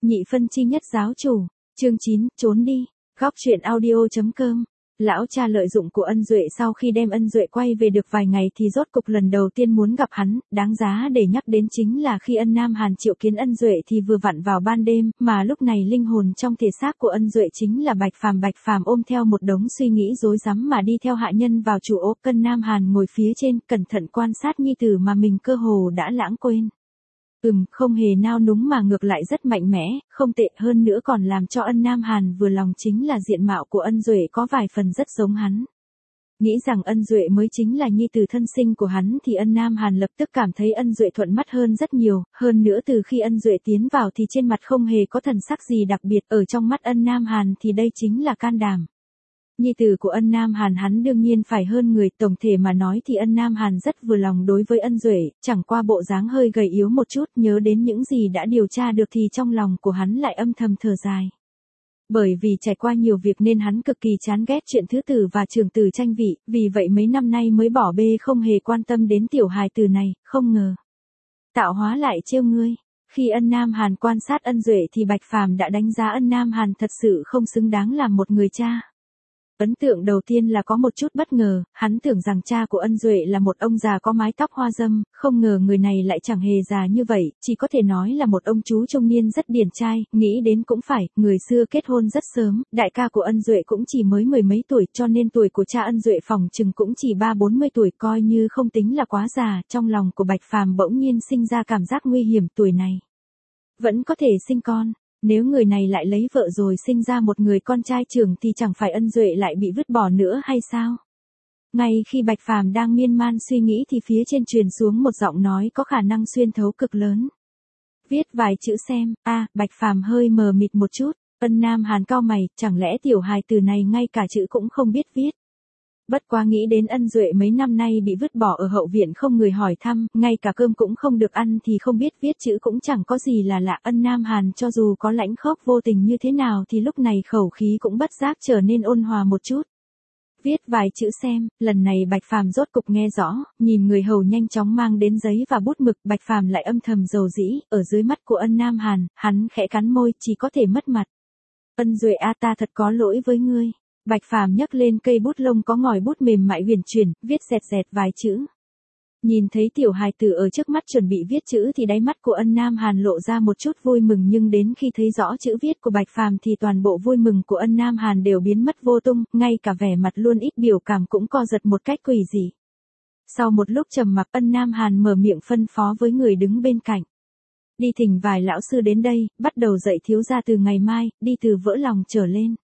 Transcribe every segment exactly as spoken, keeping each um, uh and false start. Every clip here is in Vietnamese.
Nhị phân chi nhất giáo chủ, chương chín, trốn đi, góc truyện audio.com. Lão cha lợi dụng của Ân Duệ sau khi đem Ân Duệ quay về được vài ngày thì rốt cục lần đầu tiên muốn gặp hắn, đáng giá để nhắc đến chính là khi Ân Nam Hàn triệu kiến Ân Duệ thì vừa vặn vào ban đêm, mà lúc này linh hồn trong thể xác của Ân Duệ chính là Bạch Phàm. Bạch Phàm ôm theo một đống suy nghĩ rối rắm mà đi theo hạ nhân vào chủ ốp. Ân Nam Hàn ngồi phía trên, cẩn thận quan sát nhi tử mà mình cơ hồ đã lãng quên. Ừm, không hề nao núng mà ngược lại rất mạnh mẽ, không tệ, hơn nữa còn làm cho Ân Nam Hàn vừa lòng chính là diện mạo của Ân Duệ có vài phần rất giống hắn. Nghĩ rằng Ân Duệ mới chính là nhi tử thân sinh của hắn thì Ân Nam Hàn lập tức cảm thấy Ân Duệ thuận mắt hơn rất nhiều, hơn nữa từ khi Ân Duệ tiến vào thì trên mặt không hề có thần sắc gì đặc biệt, ở trong mắt Ân Nam Hàn thì đây chính là can đảm. Nhi tử của Ân Nam Hàn hắn đương nhiên phải hơn người, tổng thể mà nói thì Ân Nam Hàn rất vừa lòng đối với Ân Duệ, chẳng qua bộ dáng hơi gầy yếu một chút, nhớ đến những gì đã điều tra được thì trong lòng của hắn lại âm thầm thở dài. Bởi vì trải qua nhiều việc nên hắn cực kỳ chán ghét chuyện thứ tử và trưởng tử tranh vị, vì vậy mấy năm nay mới bỏ bê không hề quan tâm đến tiểu hài tử này, không ngờ. Tạo hóa lại trêu ngươi. Khi Ân Nam Hàn quan sát Ân Duệ thì Bạch Phàm đã đánh giá Ân Nam Hàn thật sự không xứng đáng làm một người cha. Ấn tượng đầu tiên là có một chút bất ngờ, hắn tưởng rằng cha của Ân Duệ là một ông già có mái tóc hoa râm, không ngờ người này lại chẳng hề già như vậy, chỉ có thể nói là một ông chú trung niên rất điển trai, nghĩ đến cũng phải, người xưa kết hôn rất sớm, đại ca của Ân Duệ cũng chỉ mới mười mấy tuổi cho nên tuổi của cha Ân Duệ phỏng chừng cũng chỉ ba bốn mươi tuổi, coi như không tính là quá già. Trong lòng của Bạch Phàm bỗng nhiên sinh ra cảm giác nguy hiểm, tuổi này vẫn có thể sinh con. Nếu người này lại lấy vợ rồi sinh ra một người con trai trưởng thì chẳng phải Ân Duệ lại bị vứt bỏ nữa hay sao? Ngay khi Bạch Phàm đang miên man suy nghĩ thì phía trên truyền xuống một giọng nói có khả năng xuyên thấu cực lớn. Viết vài chữ xem. A, à, Bạch Phàm hơi mờ mịt một chút. Ân Nam Hàn cau mày, chẳng lẽ tiểu hài từ này ngay cả chữ cũng không biết viết? Bất quá nghĩ đến Ân Duệ mấy năm nay bị vứt bỏ ở hậu viện không người hỏi thăm, ngay cả cơm cũng không được ăn thì không biết viết chữ cũng chẳng có gì là lạ. Ân Nam Hàn cho dù có lãnh khốc vô tình như thế nào thì lúc này khẩu khí cũng bất giác trở nên ôn hòa một chút. Viết vài chữ xem. Lần này Bạch Phàm rốt cục nghe rõ, nhìn người hầu nhanh chóng mang đến giấy và bút mực, Bạch Phàm lại âm thầm dầu dĩ, ở dưới mắt của Ân Nam Hàn, hắn khẽ cắn môi, chỉ có thể mất mặt. Ân Duệ a, ta thật có lỗi với ngươi. Bạch Phàm nhấc lên cây bút lông có ngòi bút mềm mại huyền chuyển, viết dẹt dẹt vài chữ. Nhìn thấy tiểu hài tử ở trước mắt chuẩn bị viết chữ thì đáy mắt của Ân Nam Hàn lộ ra một chút vui mừng, nhưng đến khi thấy rõ chữ viết của Bạch Phàm thì toàn bộ vui mừng của Ân Nam Hàn đều biến mất vô tung, ngay cả vẻ mặt luôn ít biểu cảm cũng co giật một cách quỷ dị. Sau một lúc trầm mặc, Ân Nam Hàn mở miệng phân phó với người đứng bên cạnh. Đi thỉnh vài lão sư đến đây, bắt đầu dạy thiếu gia từ ngày mai, đi từ vỡ lòng trở lên.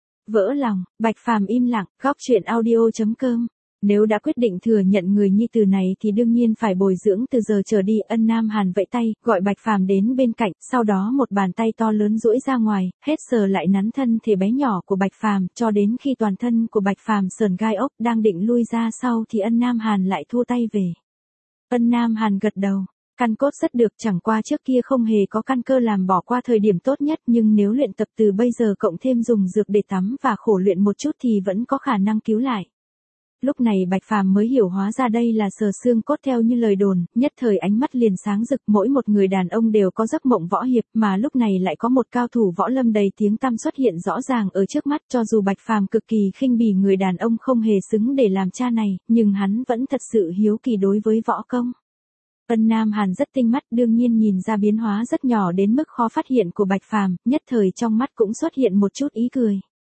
Vỡ lòng. Bạch Phàm im lặng. Góc truyện audio.com. Nếu đã quyết định thừa nhận người nhi tử này thì đương nhiên phải bồi dưỡng từ giờ trở đi. Ân Nam Hàn vẫy tay, gọi Bạch Phàm đến bên cạnh, sau đó một bàn tay to lớn duỗi ra ngoài, hết sờ lại nắn thân thể bé nhỏ của Bạch Phàm, cho đến khi toàn thân của Bạch Phàm sờn gai ốc, đang định lui ra sau thì Ân Nam Hàn lại thua tay về. Ân Nam Hàn gật đầu. Căn cốt rất được, chẳng qua trước kia không hề có căn cơ làm bỏ qua thời điểm tốt nhất, nhưng nếu luyện tập từ bây giờ cộng thêm dùng dược để tắm và khổ luyện một chút thì vẫn có khả năng cứu lại. Lúc này Bạch Phàm mới hiểu hóa ra đây là sờ xương cốt theo như lời đồn, nhất thời ánh mắt liền sáng rực. Mỗi một người đàn ông đều có giấc mộng võ hiệp, mà lúc này lại có một cao thủ võ lâm đầy tiếng tăm xuất hiện rõ ràng ở trước mắt. Cho dù Bạch Phàm cực kỳ khinh bỉ người đàn ông không hề xứng để làm cha này, nhưng hắn vẫn thật sự hiếu kỳ đối với võ công. Ân Nam Hàn rất tinh mắt, đương nhiên nhìn ra biến hóa rất nhỏ đến mức khó phát hiện của Bạch Phàm, nhất thời trong mắt cũng xuất hiện một chút ý cười.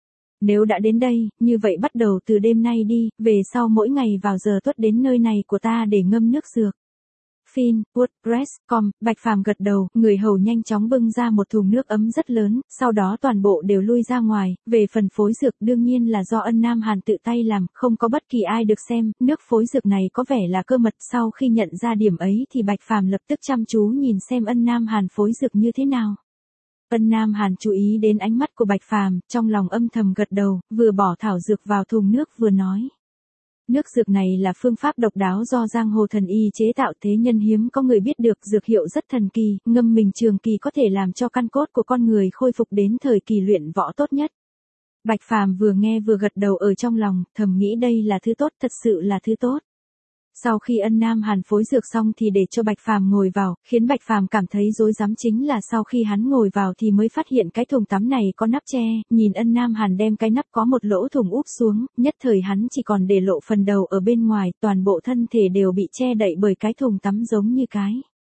Nếu đã đến đây, như vậy bắt đầu từ đêm nay đi, về sau mỗi ngày vào giờ tuất đến nơi này của ta để ngâm nước dược. Fin, WordPress chấm com. Bạch Phàm gật đầu, người hầu nhanh chóng bưng ra một thùng nước ấm rất lớn, sau đó toàn bộ đều lui ra ngoài. Về phần phối dược đương nhiên là do Ân Nam Hàn tự tay làm, không có bất kỳ ai được xem. Nước phối dược này có vẻ là cơ mật. Sau khi nhận ra điểm ấy thì Bạch Phàm lập tức chăm chú nhìn xem Ân Nam Hàn phối dược như thế nào. Ân Nam Hàn chú ý đến ánh mắt của Bạch Phàm, trong lòng âm thầm gật đầu, vừa bỏ thảo dược vào thùng nước vừa nói. Nước dược này là phương pháp độc đáo do giang hồ thần y chế tạo, thế nhân hiếm có người biết được, dược hiệu rất thần kỳ, ngâm mình trường kỳ có thể làm cho căn cốt của con người khôi phục đến thời kỳ luyện võ tốt nhất. Bạch Phàm vừa nghe vừa gật đầu ở trong lòng, thầm nghĩ đây là thứ tốt, thật sự là thứ tốt. Sau khi Ân Nam Hàn phối dược xong thì để cho Bạch Phàm ngồi vào, khiến Bạch Phàm cảm thấy rối rắm chính là sau khi hắn ngồi vào thì mới phát hiện cái thùng tắm này có nắp che, nhìn Ân Nam Hàn đem cái nắp có một lỗ thủng úp xuống, nhất thời hắn chỉ còn để lộ phần đầu ở bên ngoài, toàn bộ thân thể đều bị che đậy bởi cái thùng tắm giống như cái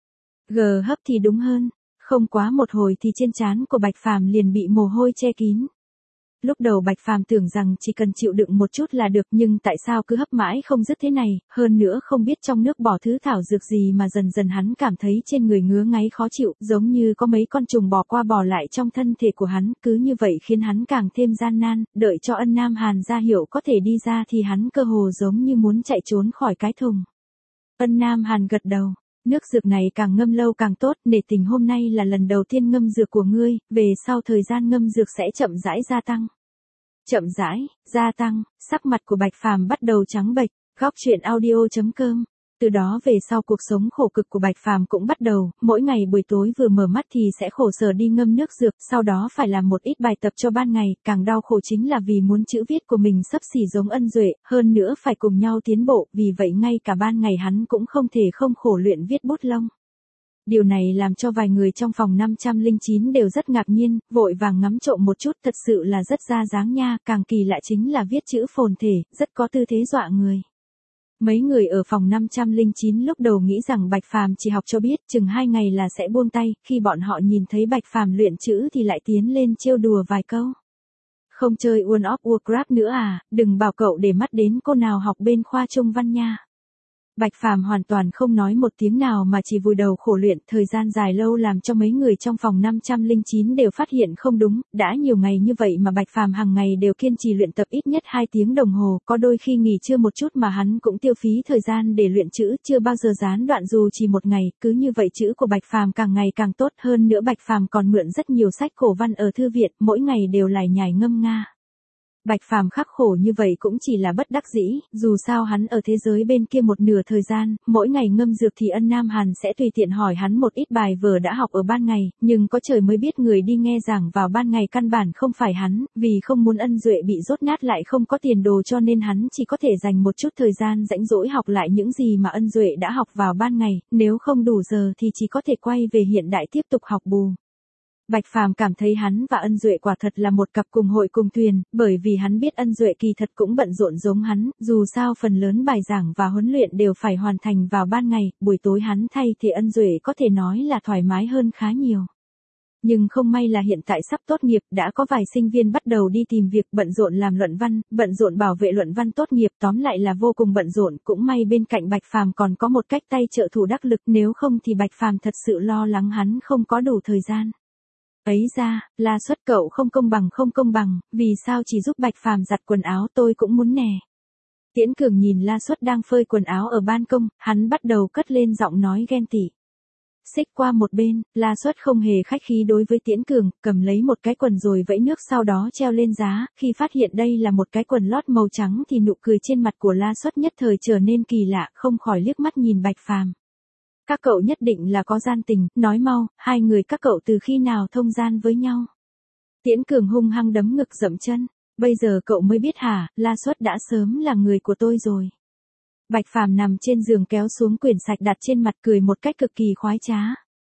gờ hấp thì đúng hơn. Không quá một hồi thì trên trán của Bạch Phàm liền bị mồ hôi che kín. Lúc đầu Bạch Phàm tưởng rằng chỉ cần chịu đựng một chút là được, nhưng tại sao cứ hấp mãi không dứt thế này, hơn nữa không biết trong nước bỏ thứ thảo dược gì mà dần dần hắn cảm thấy trên người ngứa ngáy khó chịu, giống như có mấy con trùng bò qua bò lại trong thân thể của hắn, cứ như vậy khiến hắn càng thêm gian nan, đợi cho Ân Nam Hàn ra hiệu có thể đi ra thì hắn cơ hồ giống như muốn chạy trốn khỏi cái thùng. Ân Nam Hàn gật đầu. Nước dược này càng ngâm lâu càng tốt, nể tình hôm nay là lần đầu tiên ngâm dược của ngươi, về sau thời gian ngâm dược sẽ chậm rãi gia tăng. Chậm rãi, gia tăng, sắc mặt của Bạch Phàm bắt đầu trắng bệch, góc truyện audio chấm com. Từ đó về sau cuộc sống khổ cực của Bạch Phàm cũng bắt đầu, mỗi ngày buổi tối vừa mở mắt thì sẽ khổ sở đi ngâm nước dược, sau đó phải làm một ít bài tập cho ban ngày, càng đau khổ chính là vì muốn chữ viết của mình xấp xỉ giống Ân Duệ, hơn nữa phải cùng nhau tiến bộ, vì vậy ngay cả ban ngày hắn cũng không thể không khổ luyện viết bút lông. Điều này làm cho vài người trong phòng năm trăm lẻ chín đều rất ngạc nhiên, vội vàng ngắm trộm một chút, thật sự là rất ra dáng nha, càng kỳ lạ chính là viết chữ phồn thể, rất có tư thế dọa người. Mấy người ở phòng năm trăm lẻ chín lúc đầu nghĩ rằng Bạch Phàm chỉ học cho biết, chừng hai ngày là sẽ buông tay, khi bọn họ nhìn thấy Bạch Phàm luyện chữ thì lại tiến lên trêu đùa vài câu. Không chơi World of Warcraft nữa à, đừng bảo cậu để mắt đến cô nào học bên khoa Trung Văn nha. Bạch Phàm hoàn toàn không nói một tiếng nào mà chỉ vùi đầu khổ luyện, thời gian dài lâu làm cho mấy người trong phòng năm trăm lẻ chín đều phát hiện không đúng, đã nhiều ngày như vậy mà Bạch Phàm hàng ngày đều kiên trì luyện tập ít nhất hai tiếng đồng hồ, có đôi khi nghỉ trưa một chút mà hắn cũng tiêu phí thời gian để luyện chữ, chưa bao giờ gián đoạn dù chỉ một ngày, cứ như vậy chữ của Bạch Phàm càng ngày càng tốt, hơn nữa Bạch Phàm còn mượn rất nhiều sách cổ văn ở thư viện, mỗi ngày đều lải nhải ngâm nga. Bạch Phàm khắc khổ như vậy cũng chỉ là bất đắc dĩ, dù sao hắn ở thế giới bên kia một nửa thời gian, mỗi ngày ngâm dược thì Ân Nam Hàn sẽ tùy tiện hỏi hắn một ít bài vở đã học ở ban ngày, nhưng có trời mới biết người đi nghe giảng vào ban ngày căn bản không phải hắn, vì không muốn Ân Duệ bị dốt nát lại không có tiền đồ cho nên hắn chỉ có thể dành một chút thời gian rãnh rỗi học lại những gì mà Ân Duệ đã học vào ban ngày, nếu không đủ giờ thì chỉ có thể quay về hiện đại tiếp tục học bù. Bạch Phàm cảm thấy hắn và Ân Duệ quả thật là một cặp cùng hội cùng thuyền, bởi vì hắn biết Ân Duệ kỳ thật cũng bận rộn giống hắn, dù sao phần lớn bài giảng và huấn luyện đều phải hoàn thành vào ban ngày, buổi tối hắn thay thì Ân Duệ có thể nói là thoải mái hơn khá nhiều. Nhưng không may là hiện tại sắp tốt nghiệp, đã có vài sinh viên bắt đầu đi tìm việc, bận rộn làm luận văn, bận rộn bảo vệ luận văn tốt nghiệp, tóm lại là vô cùng bận rộn, cũng may bên cạnh Bạch Phàm còn có một cách tay trợ thủ đắc lực, nếu không thì Bạch Phàm thật sự lo lắng hắn không có đủ thời gian. Ấy ra, La Xuất cậu không công bằng không công bằng, vì sao chỉ giúp Bạch Phàm giặt quần áo tôi cũng muốn nè. Tiễn Cường nhìn La Xuất đang phơi quần áo ở ban công, hắn bắt đầu cất lên giọng nói ghen tị. Xích qua một bên, La Xuất không hề khách khí đối với Tiễn Cường, cầm lấy một cái quần rồi vẫy nước sau đó treo lên giá, khi phát hiện đây là một cái quần lót màu trắng thì nụ cười trên mặt của La Xuất nhất thời trở nên kỳ lạ, không khỏi liếc mắt nhìn Bạch Phàm. Các cậu nhất định là có gian tình, nói mau, hai người các cậu từ khi nào thông gian với nhau. Tiễn Cường hung hăng đấm ngực dậm chân, bây giờ cậu mới biết hả, La Xuất đã sớm là người của tôi rồi. Bạch Phàm nằm trên giường kéo xuống quyển sạch đặt trên mặt cười một cách cực kỳ khoái trá.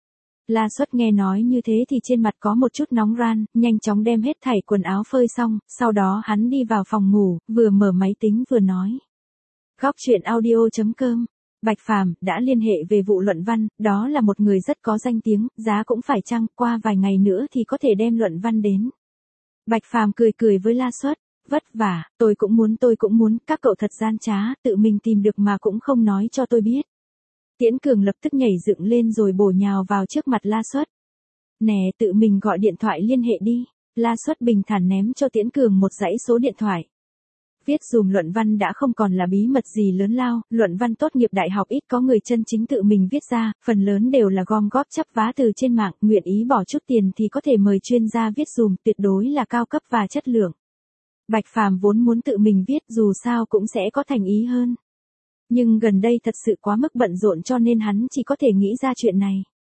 La Xuất nghe nói như thế thì trên mặt có một chút nóng ran, nhanh chóng đem hết thảy quần áo phơi xong, sau đó hắn đi vào phòng ngủ, vừa mở máy tính vừa nói. Góc truyện audio chấm com. Bạch Phàm đã liên hệ về vụ luận văn, đó là một người rất có danh tiếng, giá cũng phải chăng, qua vài ngày nữa thì có thể đem luận văn đến. Bạch Phàm cười cười với La Xuất, vất vả, tôi cũng muốn tôi cũng muốn, các cậu thật gian trá, tự mình tìm được mà cũng không nói cho tôi biết. Tiễn Cường lập tức nhảy dựng lên rồi bổ nhào vào trước mặt La Xuất. Nè, tự mình gọi điện thoại liên hệ đi. La Xuất bình thản ném cho Tiễn Cường một dãy số điện thoại. Viết dùm luận văn đã không còn là bí mật gì lớn lao, luận văn tốt nghiệp đại học ít có người chân chính tự mình viết ra, phần lớn đều là gom góp chắp vá từ trên mạng, nguyện ý bỏ chút tiền thì có thể mời chuyên gia viết dùm, tuyệt đối là cao cấp và chất lượng. Bạch Phàm vốn muốn tự mình viết dù sao cũng sẽ có thành ý hơn. Nhưng gần đây thật sự quá mức bận rộn cho nên hắn chỉ có thể nghĩ ra chuyện này.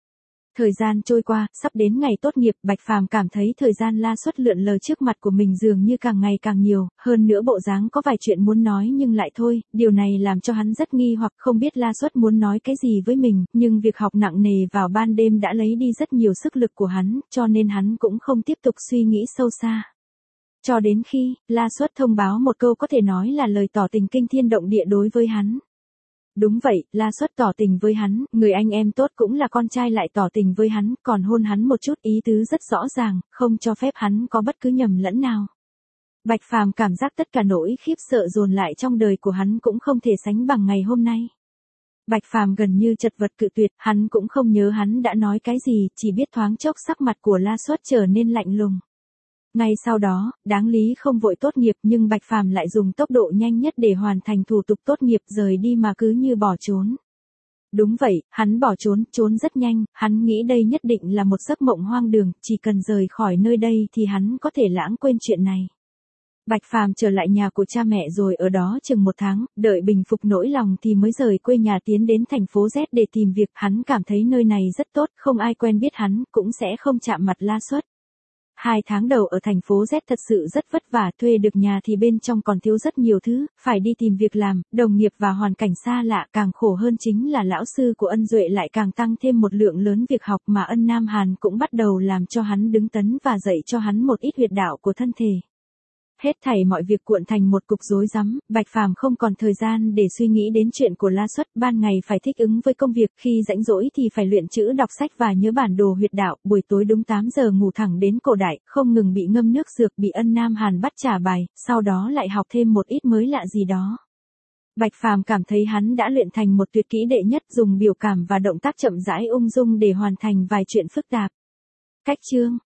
Thời gian trôi qua, sắp đến ngày tốt nghiệp, Bạch Phàm cảm thấy thời gian La Xuất lượn lờ trước mặt của mình dường như càng ngày càng nhiều, hơn nữa bộ dáng có vài chuyện muốn nói nhưng lại thôi, điều này làm cho hắn rất nghi hoặc không biết La Xuất muốn nói cái gì với mình, nhưng việc học nặng nề vào ban đêm đã lấy đi rất nhiều sức lực của hắn, cho nên hắn cũng không tiếp tục suy nghĩ sâu xa. Cho đến khi, La Xuất thông báo một câu có thể nói là lời tỏ tình kinh thiên động địa đối với hắn. Đúng vậy, La Xuất tỏ tình với hắn, người anh em tốt cũng là con trai lại tỏ tình với hắn, còn hôn hắn một chút ý tứ rất rõ ràng, không cho phép hắn có bất cứ nhầm lẫn nào. Bạch Phàm cảm giác tất cả nỗi khiếp sợ dồn lại trong đời của hắn cũng không thể sánh bằng ngày hôm nay. Bạch Phàm gần như chật vật cự tuyệt, hắn cũng không nhớ hắn đã nói cái gì, chỉ biết thoáng chốc sắc mặt của La Xuất trở nên lạnh lùng. Ngay sau đó, đáng lý không vội tốt nghiệp nhưng Bạch Phàm lại dùng tốc độ nhanh nhất để hoàn thành thủ tục tốt nghiệp rời đi mà cứ như bỏ trốn. Đúng vậy, hắn bỏ trốn, trốn rất nhanh, hắn nghĩ đây nhất định là một giấc mộng hoang đường, chỉ cần rời khỏi nơi đây thì hắn có thể lãng quên chuyện này. Bạch Phàm trở lại nhà của cha mẹ rồi ở đó chừng một tháng, đợi bình phục nỗi lòng thì mới rời quê nhà tiến đến thành phố Z để tìm việc, hắn cảm thấy nơi này rất tốt, không ai quen biết hắn, cũng sẽ không chạm mặt La Xuất. Hai tháng đầu ở thành phố Z thật sự rất vất vả, thuê được nhà thì bên trong còn thiếu rất nhiều thứ, phải đi tìm việc làm, đồng nghiệp và hoàn cảnh xa lạ, càng khổ hơn chính là lão sư của Ân Duệ lại càng tăng thêm một lượng lớn việc học mà Ân Nam Hàn cũng bắt đầu làm cho hắn đứng tấn và dạy cho hắn một ít huyệt đạo của thân thể. Hết thảy mọi việc cuộn thành một cục rối rắm, Bạch Phàm không còn thời gian để suy nghĩ đến chuyện của La Xuất, ban ngày phải thích ứng với công việc, khi rảnh rỗi thì phải luyện chữ đọc sách và nhớ bản đồ huyệt đạo, buổi tối đúng tám giờ ngủ thẳng đến cổ đại, không ngừng bị ngâm nước dược, bị Ân Nam Hàn bắt trả bài, sau đó lại học thêm một ít mới lạ gì đó. Bạch Phàm cảm thấy hắn đã luyện thành một tuyệt kỹ đệ nhất, dùng biểu cảm và động tác chậm rãi ung dung để hoàn thành vài chuyện phức tạp. Cách chương